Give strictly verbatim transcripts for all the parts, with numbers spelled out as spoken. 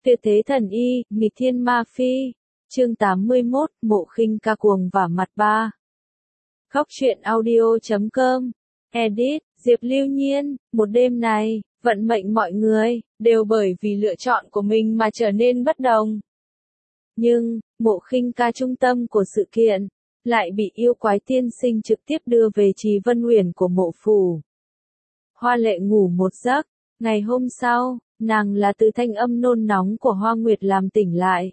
Tuyệt thế thần y, nghịch thiên ma phi. Chương tám mươi mốt, Mộ Khinh Ca cuồng vả mặt ba. Khóc chuyện audio chấm com. Edit, Diệp Lưu Nhiên. Một đêm này, vận mệnh mọi người, đều bởi vì lựa chọn của mình mà trở nên bất đồng. Nhưng, Mộ Khinh Ca trung tâm của sự kiện, lại bị yêu quái tiên sinh trực tiếp đưa về Trì Vân Uyển của mộ phủ. Hoa Lệ ngủ một giấc, ngày hôm sau, nàng là từ thanh âm nôn nóng của Hoa Nguyệt làm tỉnh lại.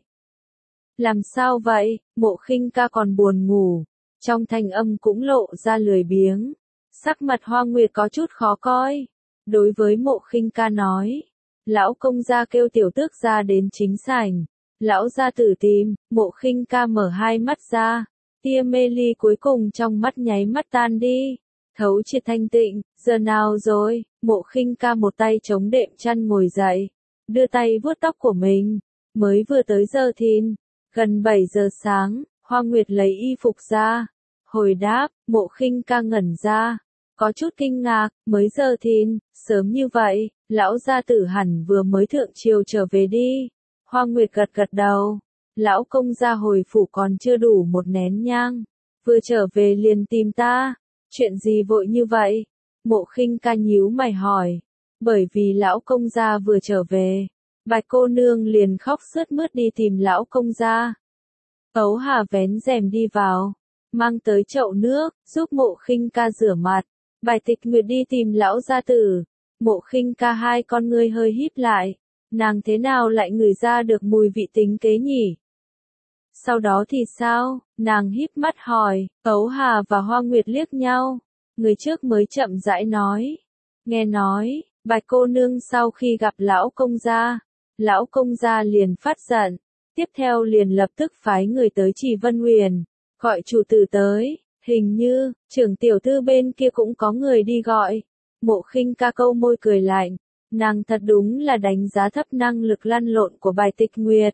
Làm sao vậy, Mộ Khinh Ca còn buồn ngủ, trong thanh âm cũng lộ ra lười biếng. Sắc mặt Hoa Nguyệt có chút khó coi. Đối với Mộ Khinh Ca nói, lão công gia kêu tiểu tước ra đến chính sảnh. Lão gia tử tìm, Mộ Khinh Ca mở hai mắt ra, tia mê ly cuối cùng trong mắt nháy mắt tan đi. Thấu triệt thanh tịnh, giờ nào rồi? Mộ Khinh Ca một tay chống đệm chăn ngồi dậy, đưa tay vuốt tóc của mình. Mới vừa tới giờ thìn, gần bảy giờ sáng, Hoa Nguyệt lấy y phục ra. Hồi đáp, Mộ Khinh Ca ngẩn ra, có chút kinh ngạc, mới giờ thìn, sớm như vậy, lão gia tử hẳn vừa mới thượng triều trở về đi. Hoa Nguyệt gật gật đầu, lão công gia hồi phủ còn chưa đủ một nén nhang, vừa trở về liền tìm ta. Chuyện gì vội như vậy? Mộ Khinh Ca nhíu mày hỏi. Bởi vì lão công gia vừa trở về, Bạch cô nương liền khóc sướt mướt đi tìm lão công gia. Tấu Hà vén rèm đi vào, mang tới chậu nước, giúp Mộ Khinh Ca rửa mặt. Bạch Tịch Nguyệt đi tìm lão gia tử. Mộ Khinh Ca hai con ngươi hơi híp lại, nàng thế nào lại ngửi ra được mùi vị tính kế nhỉ? Sau đó thì sao? Nàng híp mắt hỏi. Tấu Hà và Hoa Nguyệt liếc nhau. Người trước mới chậm rãi nói. Nghe nói, Bạch cô nương sau khi gặp lão công gia, lão công gia liền phát giận. Tiếp theo liền lập tức phái người tới Trì Vân Uyển, gọi chủ tử tới. Hình như, trưởng tiểu thư bên kia cũng có người đi gọi. Mộ Khinh Ca câu môi cười lạnh. Nàng thật đúng là đánh giá thấp năng lực lăn lộn của Bạch Tịch Nguyệt.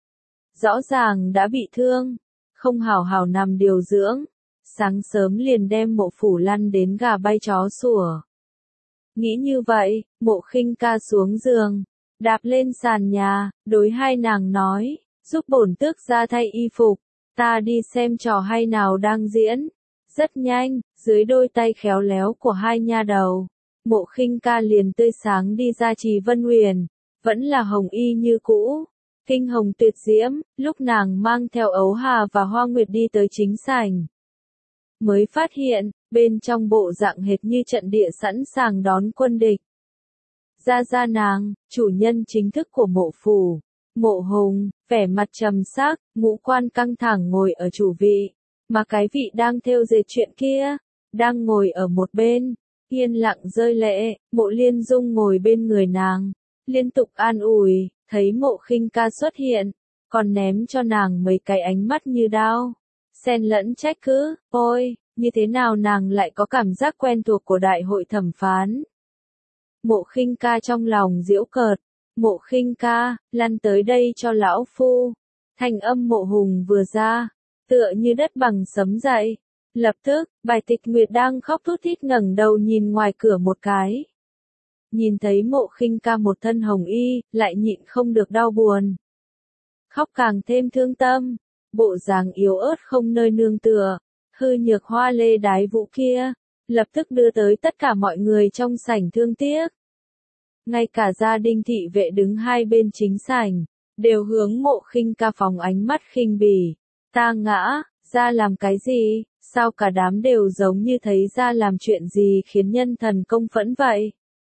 Rõ ràng đã bị thương, không hảo hảo nằm điều dưỡng, sáng sớm liền đem mộ phủ lăn đến gà bay chó sủa. Nghĩ như vậy, Mộ Khinh Ca xuống giường, đạp lên sàn nhà, đối hai nàng nói, giúp bổn tước ra thay y phục, ta đi xem trò hay nào đang diễn. Rất nhanh, dưới đôi tay khéo léo của hai nha đầu, Mộ Khinh Ca liền tươi sáng đi ra Trì Vân Uyển, vẫn là hồng y như cũ. Kinh hồng tuyệt diễm, lúc nàng mang theo Ấu Hà và Hoa Nguyệt đi tới chính sảnh. Mới phát hiện, bên trong bộ dạng hệt như trận địa sẵn sàng đón quân địch. Ra ra nàng, chủ nhân chính thức của mộ phủ, Mộ Hùng, vẻ mặt trầm sắc, ngũ quan căng thẳng ngồi ở chủ vị, mà cái vị đang thêu dệt chuyện kia, đang ngồi ở một bên, yên lặng rơi lệ. Mộ Liên Dung ngồi bên người nàng, liên tục an ủi. Thấy Mộ Khinh Ca xuất hiện, còn ném cho nàng mấy cái ánh mắt như đao, xen lẫn trách cứ. Ôi, như thế nào nàng lại có cảm giác quen thuộc của đại hội thẩm phán? Mộ Khinh Ca trong lòng giễu cợt. Mộ Khinh Ca, lăn tới đây cho lão phu. Thanh âm Mộ Hùng vừa ra, tựa như đất bằng sấm dậy. Lập tức, Bạch Tịch Nguyệt đang khóc thút thít ngẩng đầu nhìn ngoài cửa một cái. Nhìn thấy Mộ Khinh Ca một thân hồng y, lại nhịn không được đau buồn. Khóc càng thêm thương tâm, bộ dáng yếu ớt không nơi nương tựa, hư nhược hoa lê đái vũ kia, lập tức đưa tới tất cả mọi người trong sảnh thương tiếc. Ngay cả gia đình thị vệ đứng hai bên chính sảnh, đều hướng Mộ Khinh Ca phóng ánh mắt khinh bỉ. Ta ngã, ra làm cái gì, sao cả đám đều giống như thấy ra làm chuyện gì khiến nhân thần công phẫn vậy?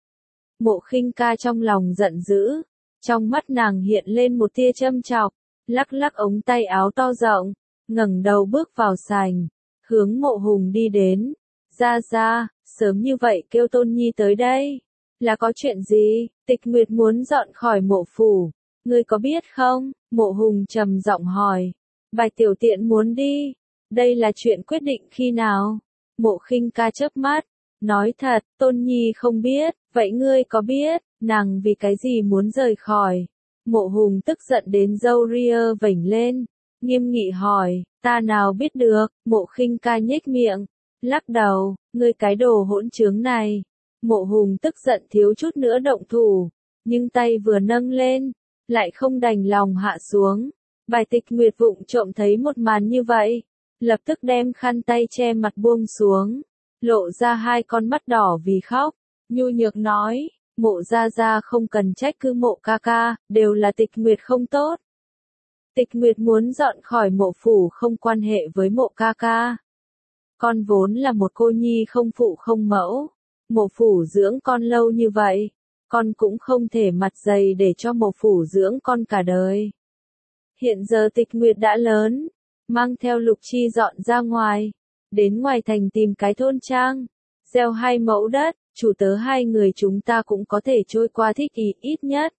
Mộ Khinh Ca trong lòng giận dữ, trong mắt nàng hiện lên một tia châm chọc, lắc lắc ống tay áo to rộng, ngẩng đầu bước vào sảnh, hướng Mộ Hùng đi đến. Ra ra, sớm như vậy kêu Tôn Nhi tới đây, là có chuyện gì? Tịch Nguyệt muốn dọn khỏi mộ phủ, ngươi có biết không? Mộ Hùng trầm giọng hỏi. Bạch tiểu tiện muốn đi, đây là chuyện quyết định khi nào? Mộ Khinh Ca chớp mắt, nói thật, Tôn Nhi không biết. Vậy ngươi có biết, nàng vì cái gì muốn rời khỏi? Mộ Hùng tức giận đến râu ria vểnh lên, nghiêm nghị hỏi. Ta nào biết được? Mộ Khinh Ca nhếch miệng, lắc đầu. Ngươi cái đồ hỗn trướng này. Mộ Hùng tức giận thiếu chút nữa động thủ, nhưng tay vừa nâng lên, lại không đành lòng hạ xuống. Bài Tịch Nguyệt vụng trộm thấy một màn như vậy, lập tức đem khăn tay che mặt buông xuống, lộ ra hai con mắt đỏ vì khóc, nhu nhược nói, Mộ gia gia không cần trách cứ Mộ ca ca, đều là Tịch Nguyệt không tốt. Tịch Nguyệt muốn dọn khỏi Mộ phủ không quan hệ với Mộ ca ca. Con vốn là một cô nhi không phụ không mẫu, Mộ phủ dưỡng con lâu như vậy, con cũng không thể mặt dày để cho Mộ phủ dưỡng con cả đời. Hiện giờ Tịch Nguyệt đã lớn, mang theo Lục Chi dọn ra ngoài, đến ngoài thành tìm cái thôn trang, gieo hai mẫu đất, chủ tớ hai người chúng ta cũng có thể trôi qua thích ý ít nhất.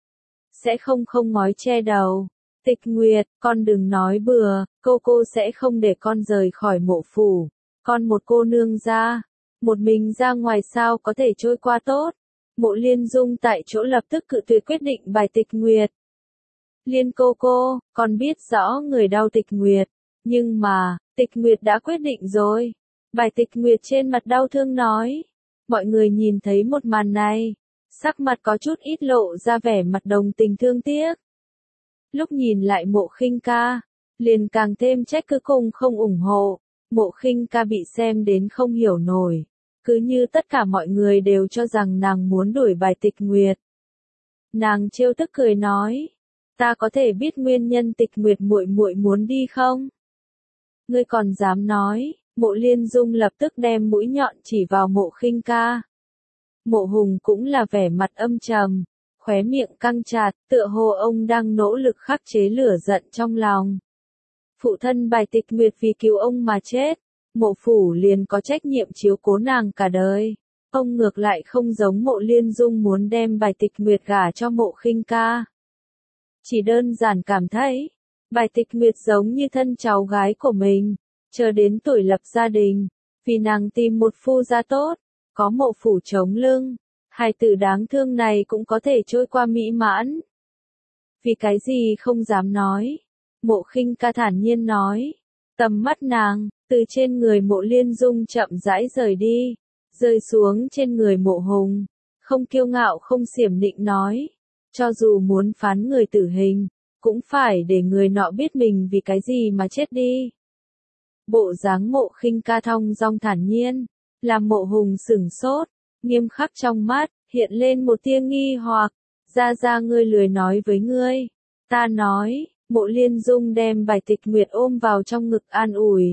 Sẽ không không ngói che đầu. Tịch Nguyệt, con đừng nói bừa, cô cô sẽ không để con rời khỏi Mộ phủ. Con một cô nương ra, một mình ra ngoài sao có thể trôi qua tốt. Mộ Liên Dung tại chỗ lập tức cự tuyệt quyết định bài Tịch Nguyệt. Liên cô cô, con biết rõ người đau Tịch Nguyệt, nhưng mà, Tịch Nguyệt đã quyết định rồi. Bài Tịch Nguyệt trên mặt đau thương nói. Mọi người nhìn thấy một màn này, sắc mặt có chút ít lộ ra vẻ mặt đồng tình thương tiếc. Lúc nhìn lại Mộ Khinh Ca, liền càng thêm trách cứ cùng không ủng hộ. Mộ Khinh Ca bị xem đến không hiểu nổi, cứ như tất cả mọi người đều cho rằng nàng muốn đuổi bài Tịch Nguyệt. Nàng trêu tức cười nói, ta có thể biết nguyên nhân Tịch Nguyệt muội muội muốn đi không? Ngươi còn dám nói? Mộ Liên Dung lập tức đem mũi nhọn chỉ vào Mộ Khinh Ca. Mộ Hùng cũng là vẻ mặt âm trầm, khóe miệng căng chặt, tựa hồ ông đang nỗ lực khắc chế lửa giận trong lòng. Phụ thân bài Tịch Nguyệt vì cứu ông mà chết, Mộ phủ liền có trách nhiệm chiếu cố nàng cả đời. Ông ngược lại không giống Mộ Liên Dung muốn đem bài Tịch Nguyệt gả cho Mộ Khinh Ca. Chỉ đơn giản cảm thấy, bài Tịch Nguyệt giống như thân cháu gái của mình, chờ đến tuổi lập gia đình, vì nàng tìm một phu gia tốt, có Mộ phủ chống lưng, hài tử đáng thương này cũng có thể trôi qua mỹ mãn. Vì cái gì không dám nói? Mộ Khinh Ca thản nhiên nói. Tầm mắt nàng, từ trên người Mộ Liên Dung chậm rãi rời đi, rơi xuống trên người Mộ Hùng, không kiêu ngạo không xiểm nịnh nói. Cho dù muốn phán người tử hình, cũng phải để người nọ biết mình vì cái gì mà chết đi. Bộ dáng Mộ Khinh Ca thong dong thản nhiên, làm Mộ Hùng sửng sốt, nghiêm khắc trong mắt, hiện lên một tia nghi hoặc, ra ra ngươi lười nói với ngươi. Ta nói, Mộ Liên Dung đem bài Tịch Nguyệt ôm vào trong ngực an ủi.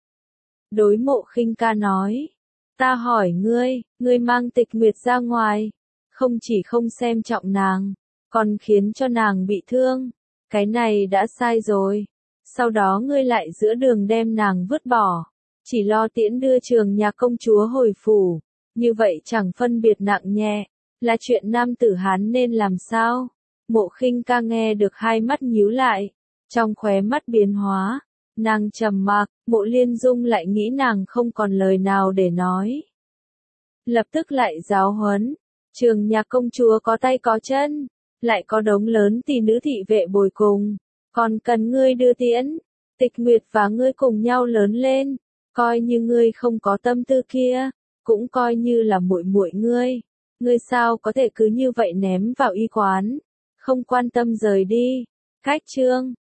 Đối Mộ Khinh Ca nói, ta hỏi ngươi, ngươi mang Tịch Nguyệt ra ngoài, không chỉ không xem trọng nàng, còn khiến cho nàng bị thương, cái này đã sai rồi. Sau đó ngươi lại giữa đường đem nàng vứt bỏ, chỉ lo tiễn đưa Trường Nhạc công chúa hồi phủ, như vậy chẳng phân biệt nặng nhẹ, là chuyện nam tử Hán nên làm sao? Mộ Khinh Ca nghe được hai mắt nhíu lại, trong khóe mắt biến hóa, nàng trầm mặc, Mộ Liên Dung lại nghĩ nàng không còn lời nào để nói. Lập tức lại giáo huấn, Trường Nhạc công chúa có tay có chân, lại có đống lớn tỷ nữ thị vệ bồi cùng, còn cần ngươi đưa tiễn, Tịch Nguyệt và ngươi cùng nhau lớn lên, coi như ngươi không có tâm tư kia, cũng coi như là muội muội ngươi, ngươi sao có thể cứ như vậy ném vào y quán, không quan tâm rời đi. Cách chương